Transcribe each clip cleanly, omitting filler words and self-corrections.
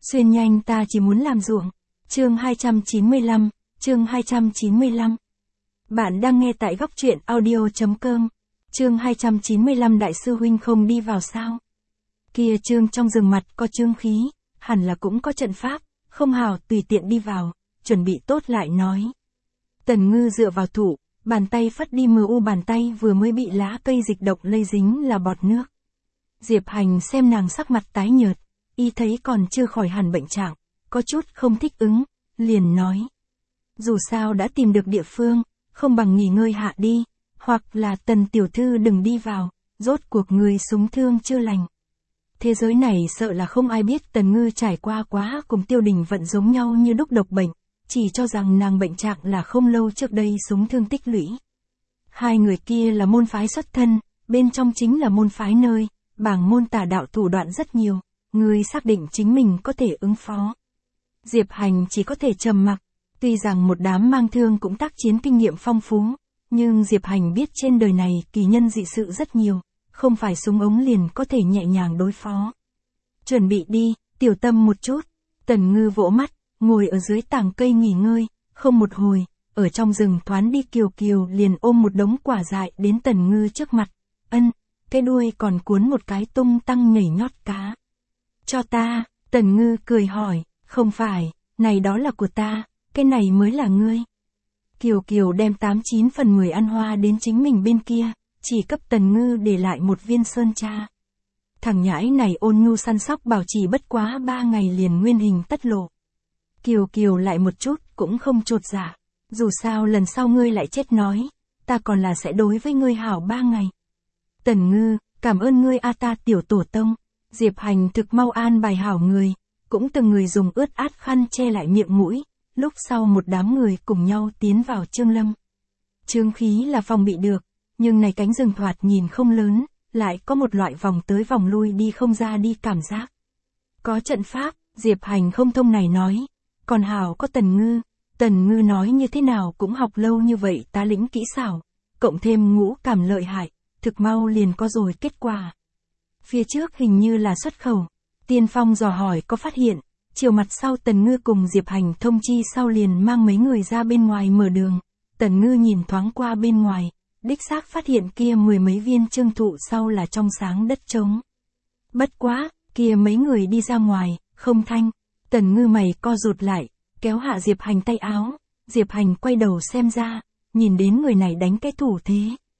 Xuyên nhanh ta chỉ muốn làm ruộng. Chương 295, chương 295. Bạn đang nghe tại góc truyện audio.com. Chương 295 Đại sư huynh không đi vào sao? Kia Trương trong rừng mặt có trương khí, hẳn là cũng có trận pháp, không hào tùy tiện đi vào, chuẩn bị tốt lại nói. Tần Ngư dựa vào thụ, bàn tay phất đi mờ u, bàn tay vừa mới bị lá cây dịch độc lây dính là bọt nước. Diệp Hành xem nàng sắc mặt tái nhợt, y thấy còn chưa khỏi hẳn bệnh trạng, có chút không thích ứng, liền nói. Dù sao đã tìm được địa phương, không bằng nghỉ ngơi hạ đi, hoặc là Tần tiểu thư đừng đi vào, rốt cuộc người súng thương chưa lành. Thế giới này sợ là không ai biết Tần Ngư trải qua quá cùng Tiêu Đình Vận giống nhau như đúc độc bệnh, chỉ cho rằng nàng bệnh trạng là không lâu trước đây súng thương tích lũy. Hai người kia là môn phái xuất thân, bên trong chính là môn phái nơi, bảng môn tà đạo thủ đoạn rất nhiều, người xác định chính mình có thể ứng phó. Diệp Hành chỉ có thể trầm mặc, tuy rằng một đám mang thương cũng tác chiến kinh nghiệm phong phú, nhưng Diệp Hành biết trên đời này kỳ nhân dị sự rất nhiều, không phải súng ống liền có thể nhẹ nhàng đối phó. Chuẩn bị đi, tiểu tâm một chút. Tần Ngư vỗ mắt, ngồi ở dưới tảng cây nghỉ ngơi, không một hồi, ở trong rừng thoán đi Kiều Kiều liền ôm một đống quả dại đến Tần Ngư trước mặt. Ân, cái đuôi còn cuốn một cái tung tăng nhảy nhót cá. Cho ta, Tần Ngư cười hỏi, không phải, này đó là của ta, cái này mới là ngươi. Kiều Kiều đem 89/10 ăn hoa đến chính mình bên kia, chỉ cấp Tần Ngư để lại một viên sơn tra. Thằng nhãi này ôn nhu săn sóc bảo trì bất quá 3 ngày liền nguyên hình tất lộ. Kiều Kiều lại một chút cũng không chột dạ, dù sao lần sau ngươi lại chết nói, ta còn là sẽ đối với ngươi hảo 3 ngày. Tần Ngư, cảm ơn ngươi a ta tiểu tổ tông. Diệp Hành thực mau an bài hảo người, cũng từng người dùng ướt át khăn che lại miệng mũi, lúc sau một đám người cùng nhau tiến vào Trương Lâm. Trương khí là phòng bị được, nhưng này cánh rừng thoạt nhìn không lớn, lại có một loại vòng tới vòng lui đi không ra đi cảm giác. Có trận pháp, Diệp Hành không thông này nói, còn hảo có Tần Ngư nói như thế nào cũng học lâu như vậy tá lĩnh kỹ xảo, cộng thêm ngũ cảm lợi hại, thực mau liền có rồi kết quả. Phía trước hình như là xuất khẩu, Tiên Phong dò hỏi có phát hiện, chiều mặt sau Tần Ngư cùng Diệp Hành thông chi sau liền mang mấy người ra bên ngoài mở đường. Tần Ngư nhìn thoáng qua bên ngoài, đích xác phát hiện kia 10 mấy viên trương thụ sau là trong sáng đất trống. Bất quá, kia mấy người đi ra ngoài, không thanh. Tần Ngư mày co rụt lại, kéo hạ Diệp Hành tay áo. Diệp Hành quay đầu xem ra, nhìn đến người này đánh cái thủ thế.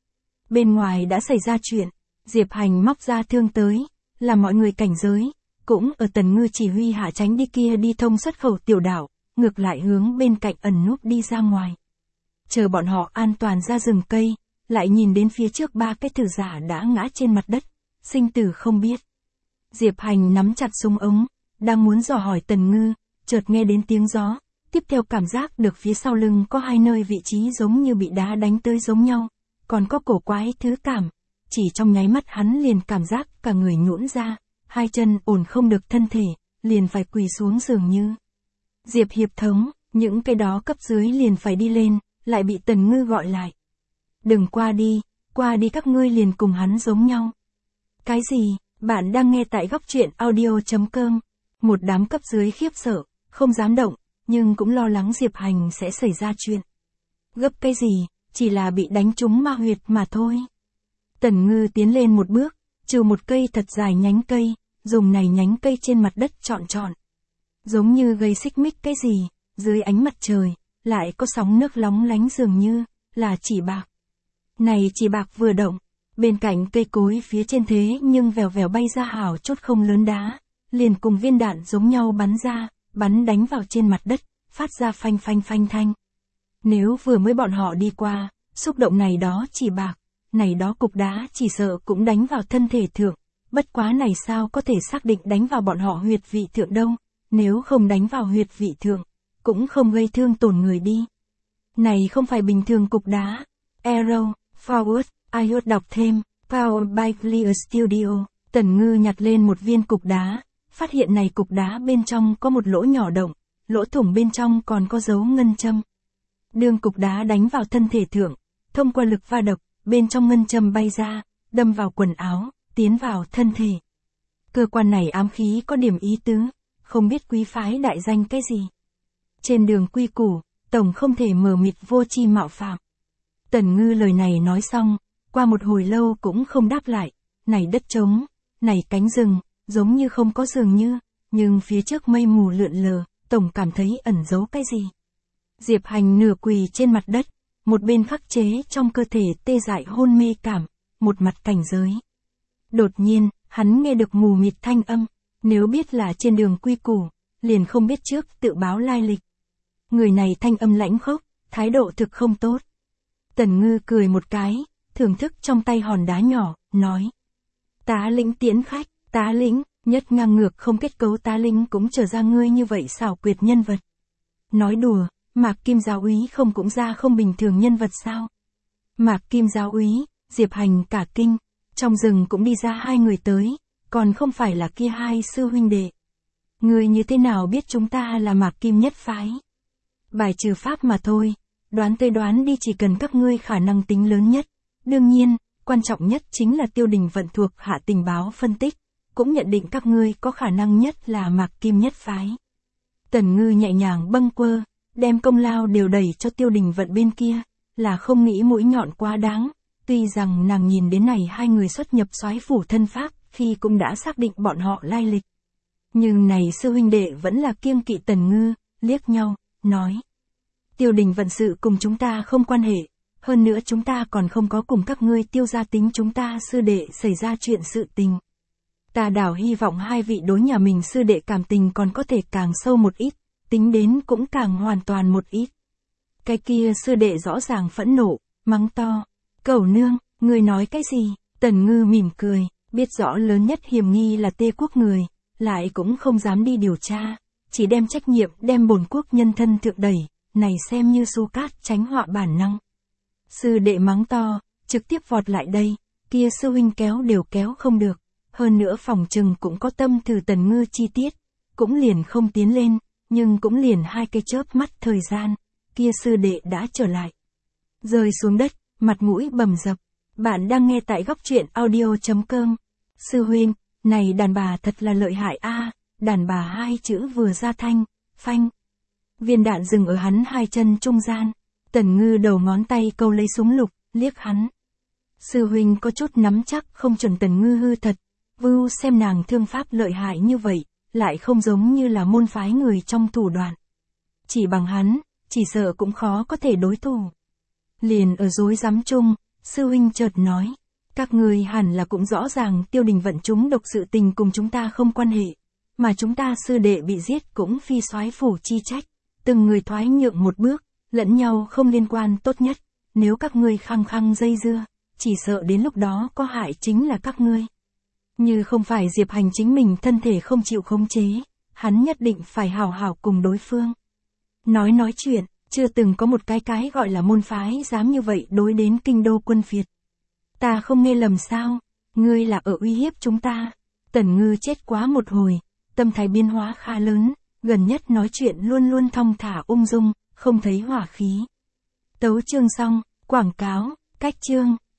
Bên ngoài đã xảy ra chuyện, Diệp Hành móc ra thương tới, làm mọi người cảnh giới, cũng ở Tần Ngư chỉ huy hạ tránh đi kia đi thông xuất khẩu tiểu đảo, ngược lại hướng bên cạnh ẩn núp đi ra ngoài. Chờ bọn họ an toàn ra rừng cây, lại nhìn đến phía trước 3 cái thử giả đã ngã trên mặt đất, sinh tử không biết. Diệp Hành nắm chặt súng ống, đang muốn dò hỏi Tần Ngư, chợt nghe đến tiếng gió, tiếp theo cảm giác được phía sau lưng có hai nơi vị trí giống như bị đá đánh tới giống nhau, còn có cổ quái thứ cảm, chỉ trong nháy mắt hắn liền cảm giác cả người nhũn ra, hai chân ổn không được thân thể, liền phải quỳ xuống dường như. Diệp hiệp thống, những cái đó cấp dưới liền phải đi lên, lại bị Tần Ngư gọi lại. Đừng qua đi các ngươi liền cùng hắn giống nhau. Cái gì, bạn đang nghe tại góc truyện audio.com. Một đám cấp dưới khiếp sợ, không dám động, nhưng cũng lo lắng Diệp Hành sẽ xảy ra chuyện. Gấp cái gì, chỉ là bị đánh trúng ma huyệt mà thôi. Tần Ngư tiến lên một bước, trừ một cây thật dài nhánh cây, dùng này nhánh cây trên mặt đất trọn. Giống như gây xích mích cái gì, dưới ánh mặt trời, lại có sóng nước lóng lánh dường như, là chỉ bạc. Này chỉ bạc vừa động, bên cạnh cây cối phía trên thế nhưng vèo vèo bay ra hảo chút không lớn đá, liền cùng viên đạn giống nhau bắn ra, bắn đánh vào trên mặt đất, phát ra phanh thanh. Nếu vừa mới bọn họ đi qua, xúc động này đó chỉ bạc, này đó cục đá chỉ sợ cũng đánh vào thân thể thượng, bất quá này sao có thể xác định đánh vào bọn họ huyệt vị thượng đâu, nếu không đánh vào huyệt vị thượng, cũng không gây thương tổn người đi. Này không phải bình thường cục đá. Arrow, Forward, iOS đọc thêm, Powered by Clear Studio. Tần Ngư nhặt lên một viên cục đá, phát hiện này cục đá bên trong có một lỗ nhỏ động, lỗ thủng bên trong còn có dấu ngân châm. Đương cục đá đánh vào thân thể thượng, thông qua lực va đập, bên trong ngân châm bay ra, đâm vào quần áo, tiến vào thân thể. Cơ quan này ám khí có điểm ý tứ, không biết quý phái đại danh cái gì. Trên đường quy củ, tổng không thể mờ mịt vô tri mạo phạm. Tần Ngư lời này nói xong, qua một hồi lâu cũng không đáp lại, này đất trống, này cánh rừng, giống như không có dường như, nhưng phía trước mây mù lượn lờ, tổng cảm thấy ẩn giấu cái gì. Diệp Hành nửa quỳ trên mặt đất, một bên khắc chế trong cơ thể tê dại hôn mê cảm, một mặt cảnh giới. Đột nhiên, hắn nghe được mù mịt thanh âm, nếu biết là trên đường quy củ, liền không biết trước tự báo lai lịch. Người này thanh âm lãnh khốc, thái độ thực không tốt. Tần Ngư cười một cái, thưởng thức trong tay hòn đá nhỏ, nói. Tá lĩnh tiễn khách, tá lĩnh, nhất ngang ngược không kết cấu tá lĩnh cũng trở ra ngươi như vậy xảo quyệt nhân vật. Nói đùa, Mạc Kim giáo úy không cũng ra không bình thường nhân vật sao? Mạc Kim giáo úy, Diệp Hành cả kinh, trong rừng cũng đi ra hai người tới, còn không phải là kia hai sư huynh đệ. Ngươi như thế nào biết chúng ta là Mạc Kim nhất phái? Bài trừ pháp mà thôi, đoán tới đoán đi chỉ cần các ngươi khả năng tính lớn nhất. Đương nhiên, quan trọng nhất chính là Tiêu Đình Vận thuộc hạ tình báo phân tích, cũng nhận định các ngươi có khả năng nhất là Mạc Kim nhất phái. Tần Ngư nhẹ nhàng bâng quơ, đem công lao đều đẩy cho Tiêu Đình Vận bên kia, là không nghĩ mũi nhọn quá đáng, tuy rằng nàng nhìn đến này hai người xuất nhập soái phủ thân pháp, khi cũng đã xác định bọn họ lai lịch. Nhưng này sư huynh đệ vẫn là kiêng kỵ Tần Ngư, liếc nhau, nói. Tiêu Đình Vận sự cùng chúng ta không quan hệ, hơn nữa chúng ta còn không có cùng các ngươi Tiêu gia tính chúng ta sư đệ xảy ra chuyện sự tình. Ta đảo hy vọng hai vị đối nhà mình sư đệ cảm tình còn có thể càng sâu một ít, tính đến cũng càng hoàn toàn một ít. Cái kia sư đệ rõ ràng phẫn nộ, mắng to. Cẩu nương, người nói cái gì? Tần Ngư mỉm cười, biết rõ lớn nhất hiểm nghi là Tê quốc người, lại cũng không dám đi điều tra, chỉ đem trách nhiệm đem bổn quốc nhân thân thượng đẩy, này xem như su cát tránh họa bản năng. Sư đệ mắng to, trực tiếp vọt lại đây, kia sư huynh kéo đều kéo không được, hơn nữa phòng trừng cũng có tâm thử Tần Ngư chi tiết, cũng liền không tiến lên, nhưng cũng liền hai cái chớp mắt thời gian, kia sư đệ đã trở lại. Rơi xuống đất, mặt mũi bầm dập. Bạn đang nghe tại góc truyện audio.com. Sư huynh, này đàn bà thật là lợi hại a, đàn bà hai chữ vừa ra thanh, phanh. Viên đạn dừng ở hắn hai chân trung gian. Tần Ngư đầu ngón tay câu lấy súng lục, liếc hắn. Sư huynh có chút nắm chắc không chuẩn Tần Ngư hư thật, vưu xem nàng thương pháp lợi hại như vậy, lại không giống như là môn phái người trong thủ đoạn. Chỉ bằng hắn, chỉ sợ cũng khó có thể đối thủ. Liền ở rối rắm chung, sư huynh chợt nói, các người hẳn là cũng rõ ràng Tiêu Đình Vận chúng độc sự tình cùng chúng ta không quan hệ, mà chúng ta sư đệ bị giết cũng phi soái phủ chi trách, từng người thoái nhượng một bước, lẫn nhau không liên quan tốt nhất, nếu các ngươi khăng khăng dây dưa, chỉ sợ đến lúc đó có hại chính là các ngươi. Như không phải Diệp Hành chính mình thân thể không chịu khống chế, hắn nhất định phải hảo hảo cùng đối phương. Nói chuyện, chưa từng có một cái gọi là môn phái dám như vậy đối đến kinh đô quân phiệt. Ta không nghe lầm sao, ngươi là ở uy hiếp chúng ta. Tần Ngư chết quá một hồi, tâm thái biến hóa khá lớn, gần nhất nói chuyện luôn luôn thong thả ung dung, không thấy hỏa khí. Tấu chương xong, quảng cáo, cách chương.